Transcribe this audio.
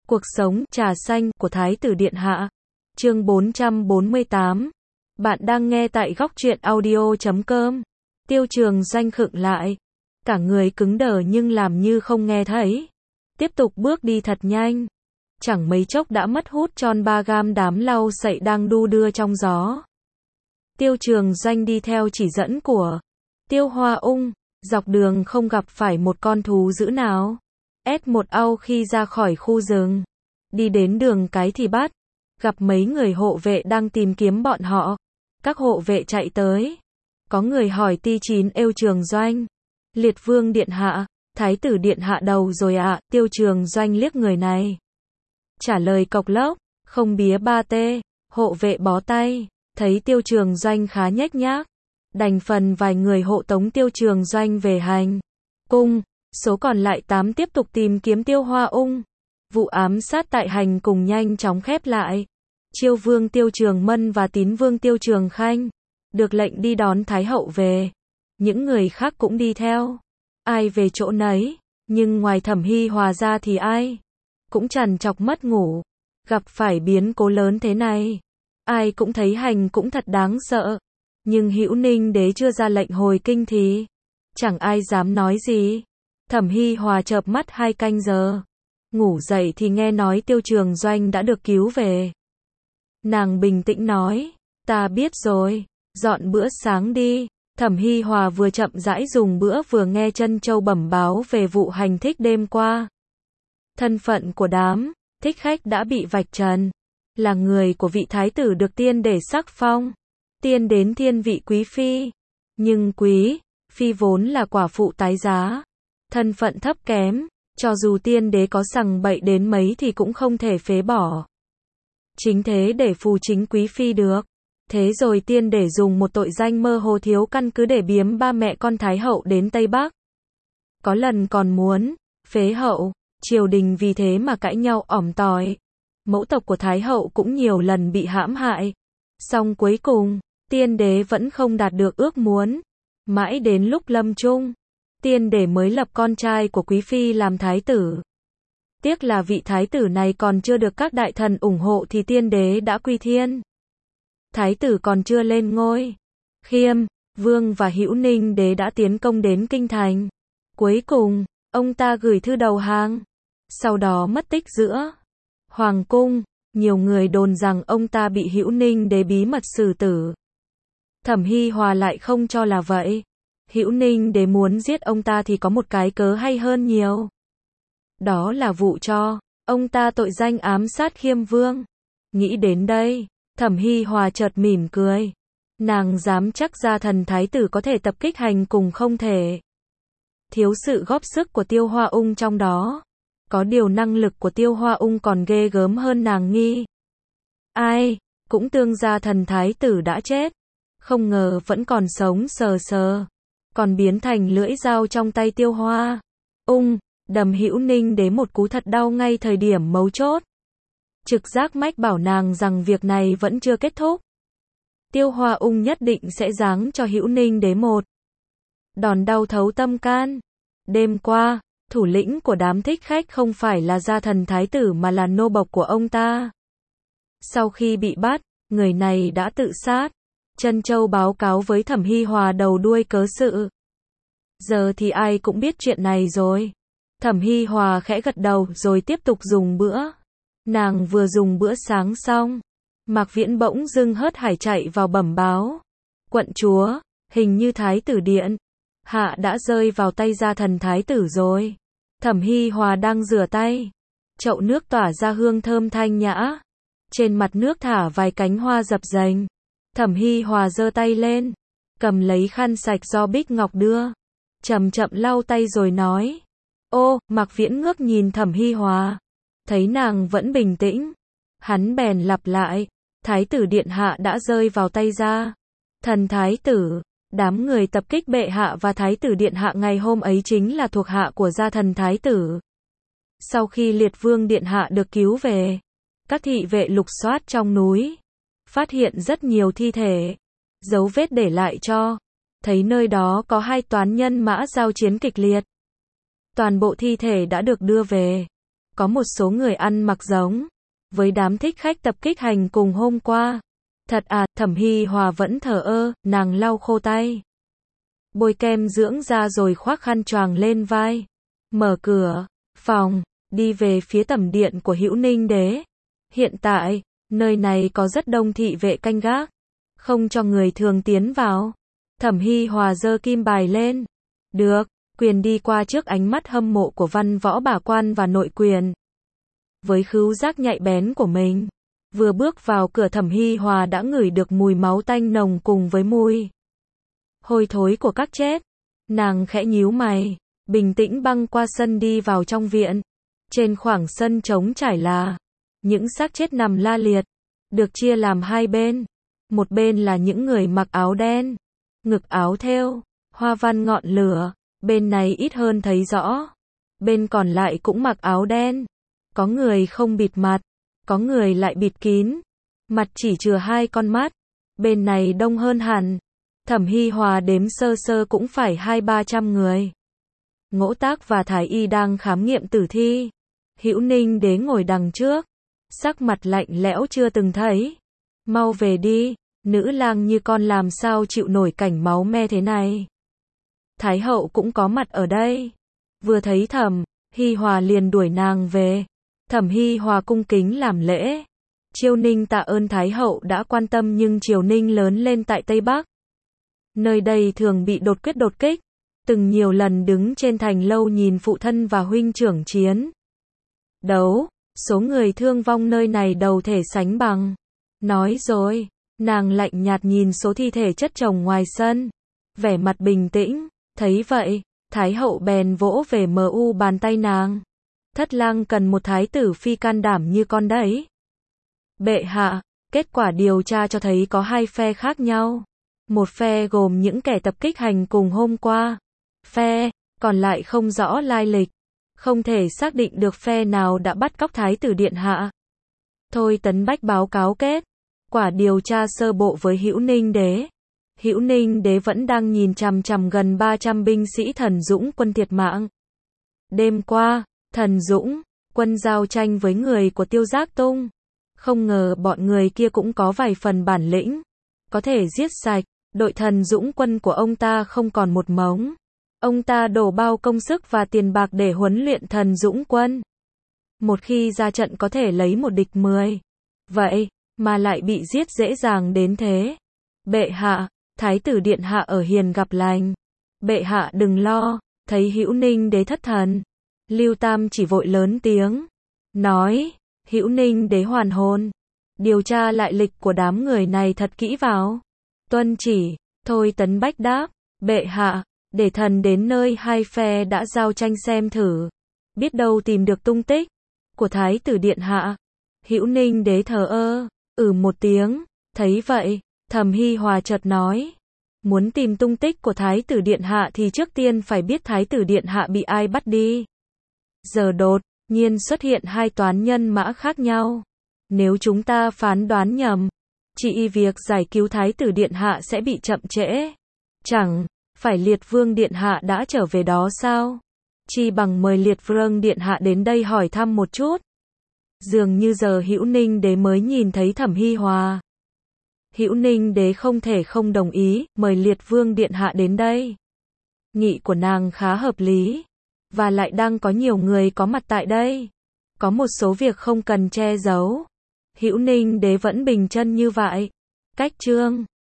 Cuộc sống trà xanh của Thái tử Điện Hạ. Chương 448. Bạn đang nghe tại góc truyện audio.com. Tiêu Trường Doanh khựng lại. Cả người cứng đờ nhưng làm như không nghe thấy. Tiếp tục bước đi thật nhanh. Chẳng mấy chốc đã mất hút tròn 3 gam đám lau sậy đang đu đưa trong gió. Tiêu Trường Doanh đi theo chỉ dẫn của Tiêu Hoa Ung. Dọc đường không gặp phải một con thú dữ nào. S1 Âu khi ra khỏi khu rừng. Đi đến đường cái thì bắt. Gặp mấy người hộ vệ đang tìm kiếm bọn họ. Các hộ vệ chạy tới. Có người hỏi Ti9 Êu Trường Doanh. Liệt Vương Điện Hạ, Thái tử Điện Hạ đầu rồi ạ. Tiêu Trường Doanh liếc người này. Trả lời cộc lốc, không bía ba tê. Hộ vệ bó tay. Thấy Tiêu Trường Doanh khá nhếch nhác. Đành phần vài người hộ tống Tiêu Trường Doanh về hành cung. Số còn lại 8 tiếp tục tìm kiếm Tiêu Hoa Ung. Vụ ám sát tại hành cùng nhanh chóng khép lại. Chiêu Vương Tiêu Trường Mân và Tín Vương Tiêu Trường Khanh được lệnh đi đón Thái hậu về. Những người khác cũng đi theo. Ai về chỗ nấy, nhưng ngoài Thẩm Hy Hòa ra thì ai cũng trằn trọc mất ngủ. Gặp phải biến cố lớn thế này, ai cũng thấy hành cũng thật đáng sợ. Nhưng Hữu Ninh Đế chưa ra lệnh hồi kinh thì chẳng ai dám nói gì. Thẩm Hy Hòa chợp mắt 2 canh giờ. Ngủ dậy thì nghe nói Tiêu Trường Doanh đã được cứu về. Nàng bình tĩnh nói, ta biết rồi, dọn bữa sáng đi. Thẩm Hy Hòa vừa chậm rãi dùng bữa vừa nghe Trân Châu bẩm báo về vụ hành thích đêm qua. Thân phận của đám thích khách đã bị vạch trần. Là người của vị thái tử được tiên để sắc phong. Tiên đến thiên vị quý phi. Nhưng quý phi vốn là quả phụ tái giá. Thân phận thấp kém, cho dù tiên đế có sằng bậy đến mấy thì cũng không thể phế bỏ. Chính thế để phù chính quý phi được. Thế rồi tiên để dùng một tội danh mơ hồ thiếu căn cứ để biếm ba mẹ con Thái hậu đến Tây Bắc. Có lần còn muốn phế hậu, triều đình vì thế mà cãi nhau ỏm tỏi. Mẫu tộc của Thái hậu cũng nhiều lần bị hãm hại. Song cuối cùng, tiên đế vẫn không đạt được ước muốn. Mãi đến lúc lâm chung, tiên đế mới lập con trai của quý phi làm thái tử. Tiếc là vị thái tử này còn chưa được các đại thần ủng hộ thì tiên đế đã quy thiên. Thái tử còn chưa lên ngôi, Khiêm Vương và Hữu Ninh Đế đã tiến công đến kinh thành. Cuối cùng, ông ta gửi thư đầu hàng. Sau đó mất tích giữa hoàng cung. Nhiều người đồn rằng ông ta bị Hữu Ninh Đế bí mật xử tử. Thẩm Hy Hòa lại không cho là vậy. Hữu Ninh Đế muốn giết ông ta thì có một cái cớ hay hơn nhiều. Đó là vụ cho ông ta tội danh ám sát Khiêm Vương. Nghĩ đến đây, Thẩm Hy Hòa chợt mỉm cười. Nàng dám chắc gia thần thái tử có thể tập kích hành cùng không thể. Thiếu sự góp sức của Tiêu Hoa Ung trong đó. Có điều năng lực của Tiêu Hoa Ung còn ghê gớm hơn nàng nghi. Ai cũng tưởng gia thần thái tử đã chết. Không ngờ vẫn còn sống sờ sờ. Còn biến thành lưỡi dao trong tay Tiêu Hoa Ung. Đầm Hữu Ninh Đế một cú thật đau ngay thời điểm mấu chốt. Trực giác mách bảo nàng rằng việc này vẫn chưa kết thúc. Tiêu Hoa Ung nhất định sẽ giáng cho Hữu Ninh Đế một đòn đau thấu tâm can. Đêm qua, thủ lĩnh của đám thích khách không phải là gia thần thái tử mà là nô bộc của ông ta. Sau khi bị bắt, người này đã tự sát. Trân Châu báo cáo với Thẩm Hy Hòa đầu đuôi cớ sự. Giờ thì ai cũng biết chuyện này rồi. Thẩm Hy Hòa khẽ gật đầu rồi tiếp tục dùng bữa. Nàng vừa dùng bữa sáng xong, Mạc Viễn bỗng dưng hớt hải chạy vào bẩm báo. Quận chúa, hình như thái tử Điện Hạ đã rơi vào tay gia thần thái tử rồi. Thẩm Hy Hòa đang rửa tay. Chậu nước tỏa ra hương thơm thanh nhã. Trên mặt nước thả vài cánh hoa dập dềnh. Thẩm Hy Hòa giơ tay lên, cầm lấy khăn sạch do Bích Ngọc đưa. Chậm chậm lau tay rồi nói. Ô, Mạc Viễn ngước nhìn Thẩm Hy Hòa. Thấy nàng vẫn bình tĩnh. Hắn bèn lặp lại. Thái tử Điện Hạ đã rơi vào tay gia thần thái tử. Đám người tập kích bệ hạ và thái tử Điện Hạ ngày hôm ấy chính là thuộc hạ của gia thần thái tử. Sau khi Liệt Vương Điện Hạ được cứu về, các thị vệ lục soát trong núi, phát hiện rất nhiều thi thể, dấu vết để lại cho thấy nơi đó có 2 toán nhân mã giao chiến kịch liệt. Toàn bộ thi thể đã được đưa về. Có một số người ăn mặc giống với đám thích khách tập kích hành cùng hôm qua. Thật à, Thẩm Hi Hòa vẫn thờ ơ, nàng lau khô tay. Bôi kem dưỡng da rồi khoác khăn choàng lên vai. Mở cửa phòng, đi về phía tẩm điện của Hữu Ninh Đế. Hiện tại, nơi này có rất đông thị vệ canh gác, không cho người thường tiến vào. Thẩm Hi Hòa giơ kim bài lên. Được, quyền đi qua trước ánh mắt hâm mộ của văn võ bà quan và nội quyền. Với khứu giác nhạy bén của mình, vừa bước vào cửa Thẩm Hi Hòa đã ngửi được mùi máu tanh nồng cùng với mùi hôi thối của các chết. Nàng khẽ nhíu mày, bình tĩnh băng qua sân đi vào trong viện. Trên khoảng sân trống trải là những xác chết nằm la liệt, được chia làm hai bên. Một bên là những người mặc áo đen, ngực áo thêu hoa văn ngọn lửa, bên này ít hơn thấy rõ. Bên còn lại cũng mặc áo đen, có người không bịt mặt, có người lại bịt kín, mặt chỉ chừa hai con mắt. Bên này đông hơn hẳn. Thẩm Hi Hòa đếm sơ sơ cũng phải 200-300 người. Ngỗ Tác và Thái Y đang khám nghiệm tử thi. Hữu Ninh Đế ngồi đằng trước, sắc mặt lạnh lẽo chưa từng thấy. Mau về đi, nữ lang như con làm sao chịu nổi cảnh máu me thế này. Thái hậu cũng có mặt ở đây. Vừa thấy Thẩm Hi Hòa liền đuổi nàng về. Thẩm Hi Hòa cung kính làm lễ. Triều Ninh tạ ơn Thái hậu đã quan tâm, nhưng Triều Ninh lớn lên tại Tây Bắc. Nơi đây thường bị đột kích, từng nhiều lần đứng trên thành lâu nhìn phụ thân và huynh trưởng chiến đấu, số người thương vong nơi này đâu thể sánh bằng. Nói rồi, nàng lạnh nhạt nhìn số thi thể chất chồng ngoài sân, vẻ mặt bình tĩnh. Thấy vậy, Thái hậu bèn vỗ về bàn tay nàng. Thất lang cần một thái tử phi can đảm như con đấy. Bệ hạ, kết quả điều tra cho thấy có hai phe khác nhau. Một phe gồm những kẻ tập kích hành cùng hôm qua. Phe còn lại không rõ lai lịch. Không thể xác định được phe nào đã bắt cóc thái tử điện hạ. Thôi Tấn Bách báo cáo kết quả điều tra sơ bộ với Hữu Ninh Đế. Hữu Ninh Đế vẫn đang nhìn chằm chằm gần 300 binh sĩ Thần Dũng quân thiệt mạng. Đêm qua, Thần Dũng quân giao tranh với người của Tiêu Giác Tung. Không ngờ bọn người kia cũng có vài phần bản lĩnh, có thể giết sạch. Đội Thần Dũng quân của ông ta không còn một mống. Ông ta đổ bao công sức và tiền bạc để huấn luyện Thần Dũng quân. Một khi ra trận có thể lấy một địch 10. Vậy mà lại bị giết dễ dàng đến thế. Bệ hạ, thái tử điện hạ ở hiền gặp lành. Bệ hạ đừng lo. Thấy Hữu Ninh Đế thất thần, Lưu Tam chỉ vội lớn tiếng nói. Hữu Ninh Đế hoàn hồn, điều tra lại lịch của đám người này thật kỹ vào. Tuân chỉ. Thôi Tấn Bách đáp. Bệ hạ, để thần đến nơi hai phe đã giao tranh xem thử, biết đâu tìm được tung tích của thái tử điện hạ. Hữu Ninh Đế thờ ơ, một tiếng. Thấy vậy, Thẩm Hi Hòa chợt nói, muốn tìm tung tích của thái tử điện hạ thì trước tiên phải biết thái tử điện hạ bị ai bắt đi. Giờ đột nhiên xuất hiện hai toán nhân mã khác nhau. Nếu chúng ta phán đoán nhầm, chỉ việc giải cứu thái tử điện hạ sẽ bị chậm trễ. Chẳng phải Liệt Vương điện hạ đã trở về đó sao? Chi bằng mời Liệt Vương điện hạ đến đây hỏi thăm một chút. Dường như giờ Hữu Ninh Đế mới nhìn thấy Thẩm Hi Hòa. Hữu Ninh Đế không thể không đồng ý, mời Liệt Vương điện hạ đến đây. Nghị của nàng khá hợp lý, và lại đang có nhiều người có mặt tại đây. Có một số việc không cần che giấu. Hữu Ninh Đế vẫn bình chân như vậy. Cách chương